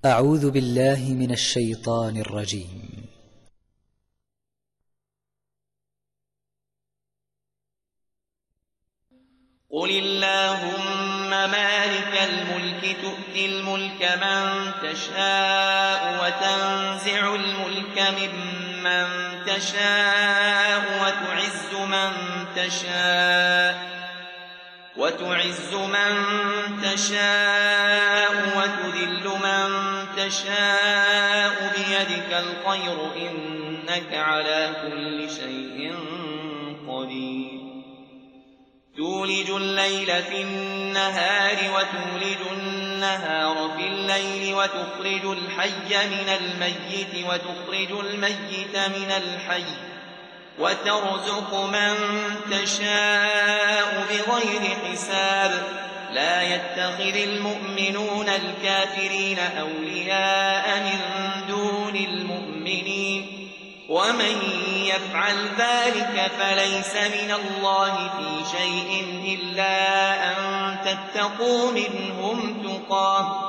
أعوذ بالله من الشيطان الرجيم. قل اللهم مالك الملك تؤتي الملك من تشاء وتنزع الملك ممن تشاء وتعز من تشاء وتذل من تشاء بيدك الخير إنك على كل شيء قدير تولج الليل في النهار وتولج النهار في الليل وتخرج الحي من الميت وتخرج الميت من الحي وترزق من تشاء بغير حساب لا يتخذ المؤمنون الكافرين أولياء من دون المؤمنين ومن يفعل ذلك فليس من الله في شيء إلا أن تتقوا منهم تقاه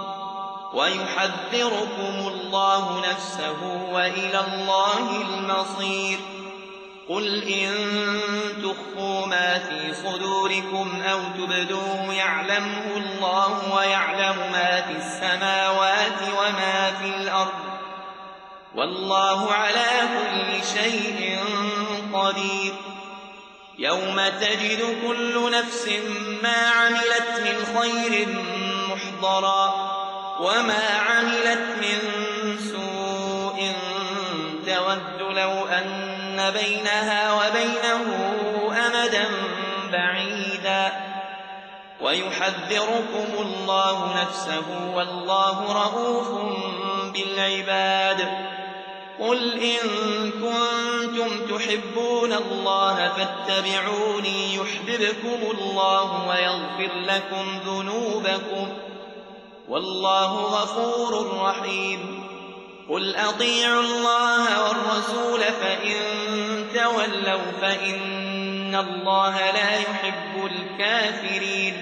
ويحذركم الله نفسه وإلى الله المصير قل إن تخفوا ما في صدوركم أو تبدوه يعلمه الله ويعلم ما في السماوات وما في الأرض والله على كل شيء قدير يوم تجد كل نفس ما عملت من خير محضرا وما عملت من سوء تود لو أن بينها وبينه أمدا بعيدا ويحذركم الله نفسه والله رءوف بالعباد قل إن كنتم تحبون الله فاتبعوني يحببكم الله ويغفر لكم ذنوبكم والله غفور رحيم قل أطيعوا الله والرسول فإن تولوا فإن الله لا يحب الكافرين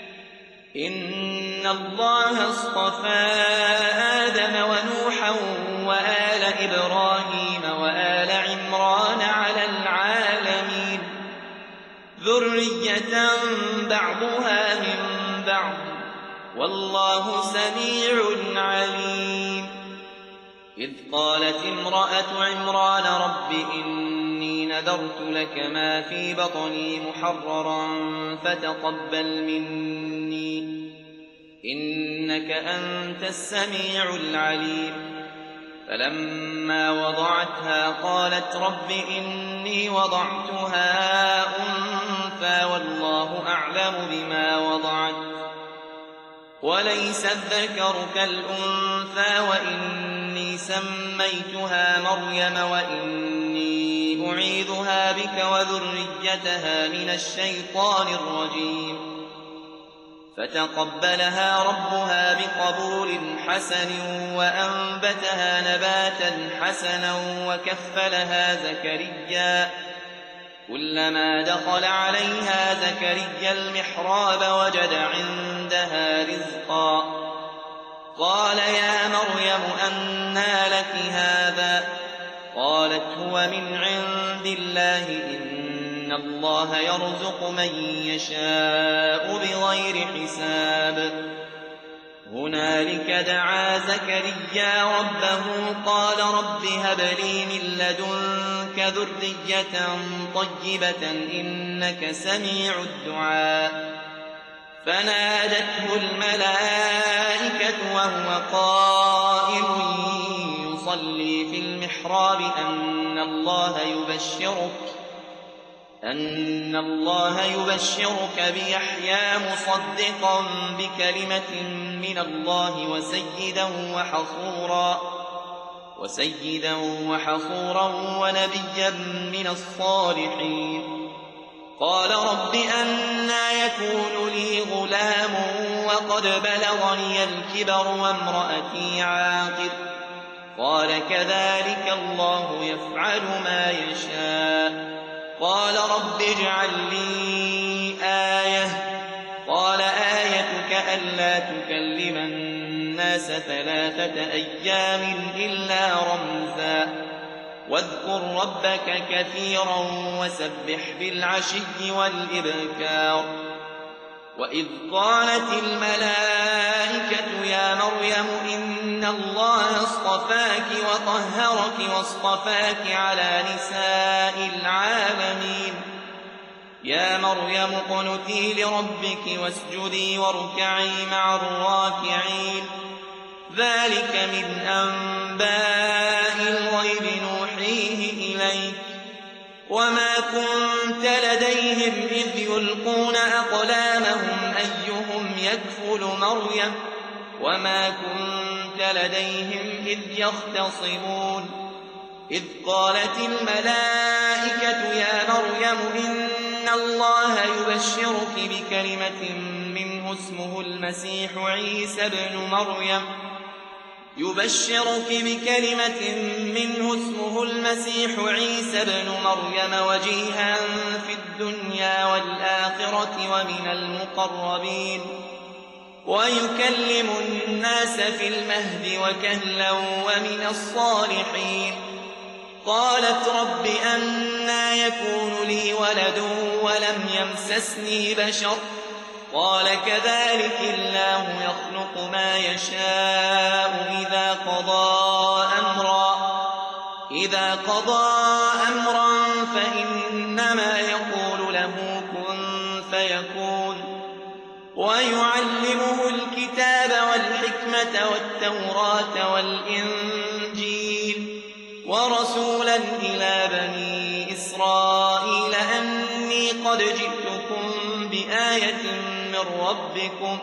إن الله اصطفى آدم ونوحا وآل إبراهيم وآل عمران على العالمين ذرية بعضها من بعض والله سميع عليم إذ قالت امرأة عمران رب إني نذرت لك ما في بطني محررا فتقبل مني إنك أنت السميع العليم فلما وضعتها قالت رب إني وضعتها أنثى والله أعلم بما وضعت وليس الذكر كالأنثى وإني سميتها مريم وإني أعيذها بك وذريتها من الشيطان الرجيم فتقبلها ربها بقبول حسن وأنبتها نباتا حسنا وكفلها زكريا كلما دخل عليها زكريا المحراب وجد عندها رزقا قال يا مريم أنى لك هذا قالت هو من عند الله إن الله يرزق من يشاء بغير حساب هنالك دعا زكريا ربه قال رب هب لي من لدنك ذرية طيبة إنك سميع الدعاء فنادته الملائكة وهو قائم يصلي في المحراب أن الله يبشرك بيحيى مصدقا بكلمة من الله وسيدا وحصورا ونبيا من الصالحين قال رب أنى يكون لي غلام وقد بلغني الكبر وامرأتي عاقر قال كذلك الله يفعل ما يشاء قال رب اجعل لي آية قال آيتك ألا تكلم الناس 3 أيام إلا رمزا واذكر ربك كثيرا وسبح بالعشي والإبكار وإذ قالت الملائكة يا مريم إن الله اصطفاك وطهرك واصطفاك على نساء العالمين يا مريم اقنتي لربك واسجدي واركعي مع الراكعين ذلك من أنباء الغيب نوحيه إليك وما كنت لديهم إذ يلقون أقلامهم أيهم يكفل مريم وما كنت لديهم إذ يختصمون إذ قالت الملائكة يا مريم إن الله يبشرك بكلمة منه اسمه المسيح عيسى ابن مريم وجيها في الدنيا والآخرة ومن المقربين ويكلم الناس في المهد وكهلا ومن الصالحين قالت رب أنى يكون لي ولد ولم يمسسني بشر قال كذلك الله يخلق ما يشاء إذا قضى أمرا فإنما يقول له كن فيكون ويعلمه الكتاب والحكمة والتوراة والإنجيل ورسولا إلى بني إسرائيل أني قد جئتكم بآية من ربكم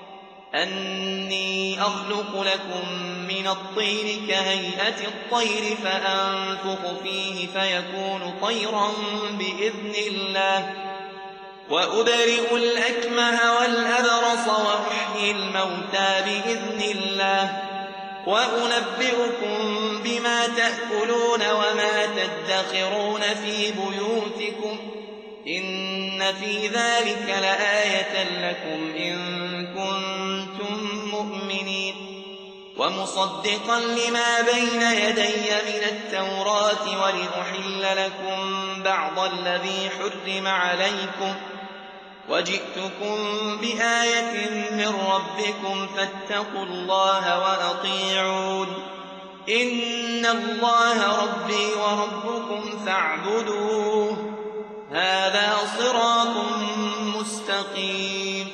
أني أخلق لكم من الطين كهيئة الطير فأنفخ فيه فيكون طيرا بإذن الله وأبرئ الأكمه والأبرص وأحيي الموتى بإذن الله وأنبئكم بما تأكلون وما تدخرون في بيوتكم إن في ذلك لآية لكم إن كنتم مؤمنين ومصدقا لما بين يدي من التوراة ولأحل لكم بعض الذي حرم عليكم وجئتكم بآية من ربكم فاتقوا الله وأطيعون إن الله ربي وربكم فاعبدوه هذا صراط مستقيم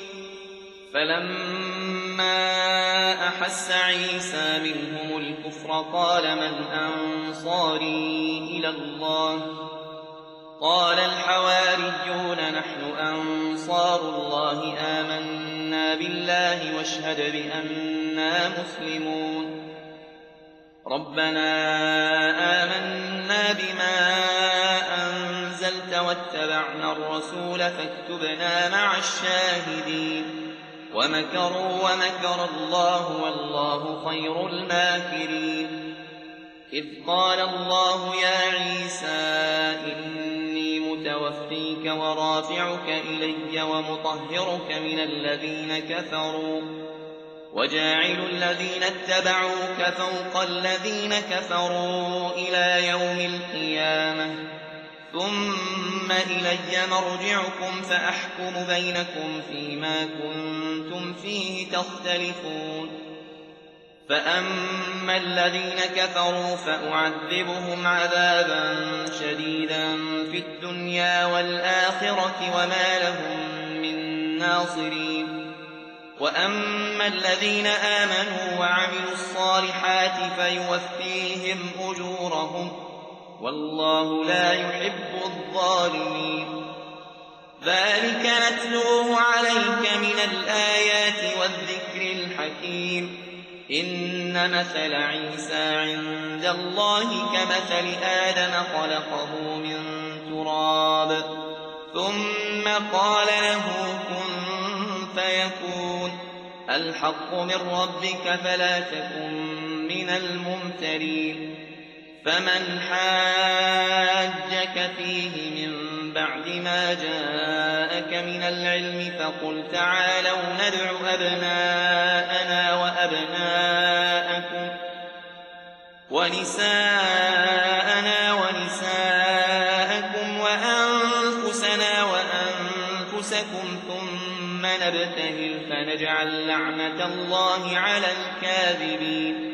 فلما أحس عيسى منهم الكفر قال من أنصاري إلى الله قال الحواريون نحن أنصار الله آمنا بالله واشهد بأننا مسلمون ربنا آمنا بما أنزلت واتبعنا الرسول فاكتبنا مع الشاهدين ومكروا ومكر الله والله خير الماكرين إذ قال الله يا عيسى إني متوفيك ورافعك إلي ومطهرك من الذين كفروا وجاعل الذين اتبعوك فوق الذين كفروا إلى يوم القيامة ثم إلي مرجعكم فأحكم بينكم فيما كنتم فيه تختلفون فأما الذين كفروا فأعذبهم عذابا شديدا في الدنيا والآخرة وما لهم من ناصرين وأما الذين آمنوا وعملوا الصالحات فيوفيهم أجورهم والله لا يحب الظالمين ذلك نتلوه عليك من الآيات والذكر الحكيم إن مثل عيسى عند الله كمثل آدم خلقه من تراب ثم قال له كن فيكون الحق من ربك فلا تكن من الممترين فمن حاجك فيه من بعد ما جاءك من العلم فقل تعالوا ندع أبناءنا وأبناءكم ونساءنا ونساءكم وأنفسنا وأنفسكم ثم نبتهل فنجعل لعنة الله على الكاذبين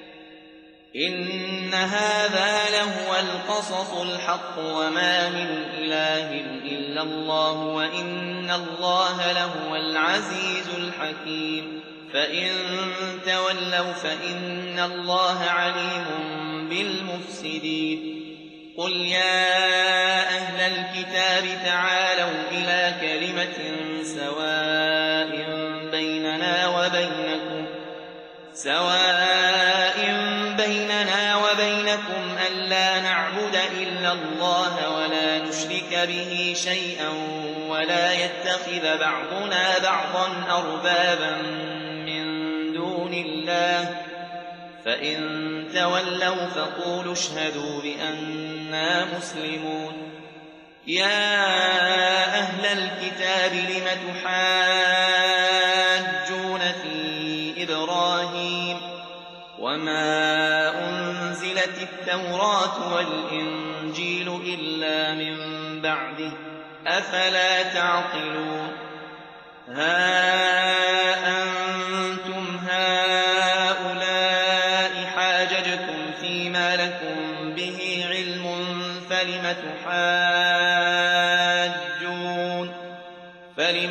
إن هذا لهو القصص الحق وما من إله إلا الله وإن الله لهو العزيز الحكيم فإن تولوا فإن الله عليم بالمفسدين قل يا أهل الكتاب تعالوا إلى كلمة سواء بيننا وبينكم ألا نعبد إلا الله ولا نشرك به شيئا ولا يتخذ بعضنا بعضا أربابا من دون الله فإن تولوا فقولوا اشهدوا بأننا مسلمون يا أهل الكتاب لم تحاجون في إبراهيم وما أنزلت التوراة والإنجيل إلا من بعده أفلا تعقلون ها أنتم هؤلاء حاججتم فيما لكم به علم فلم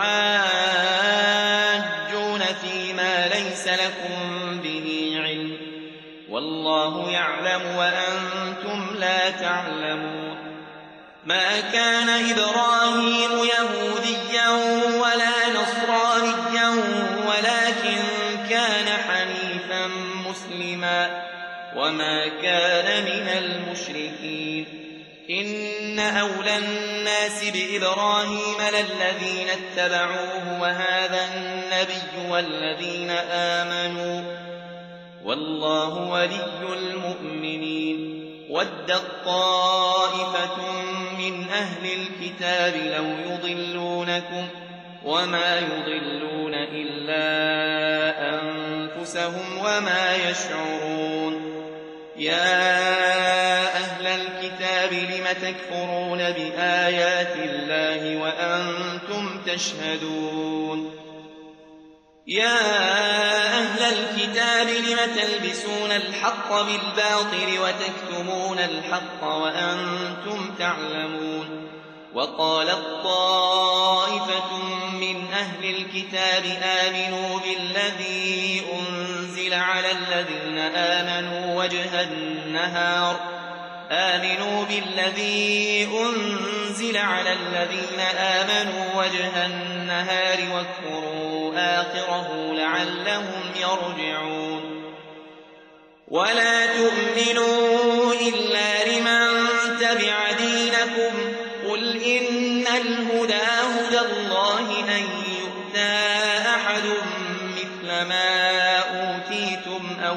تحاجون فيما ليس لكم به علم والله يعلم وأنتم لا تعلمون ما كان إبراهيم يهوديا ولا نصرانيا ولكن كان حنيفا مسلما وما كان من المشركين إن أولى الناس بإبراهيم للذين اتبعوه وهذا النبي والذين آمنوا والله ولي المؤمنين ودت طائفة من أهل الكتاب لو يضلونكم وما يضلون إلا أنفسهم وما يشعرون يا أهل الكتاب لم تكفرون بآيات الله وأنتم تشهدون يا أهل الكتاب لم تلبسون الحق بالباطل وتكتمون الحق وأنتم تعلمون وقالت طائفة من أهل الكتاب آمنوا بالذي أنزل على الذين آمنوا وجه النهار واكفروا آخره لعلهم يرجعون ولا تؤمنوا إلا لمن تبع دينكم قل إن الهدى هدى الله أن يؤتى أحد مثل ما أوتيتم أو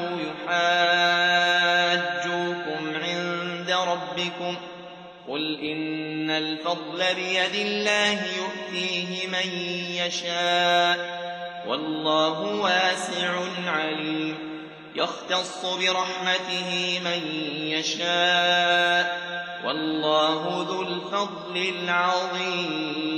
يحاجوكم عند ربكم قل إن الفضل بيد الله يؤتيه من يشاء والله واسع عليم يختص برحمته من يشاء والله ذو الفضل العظيم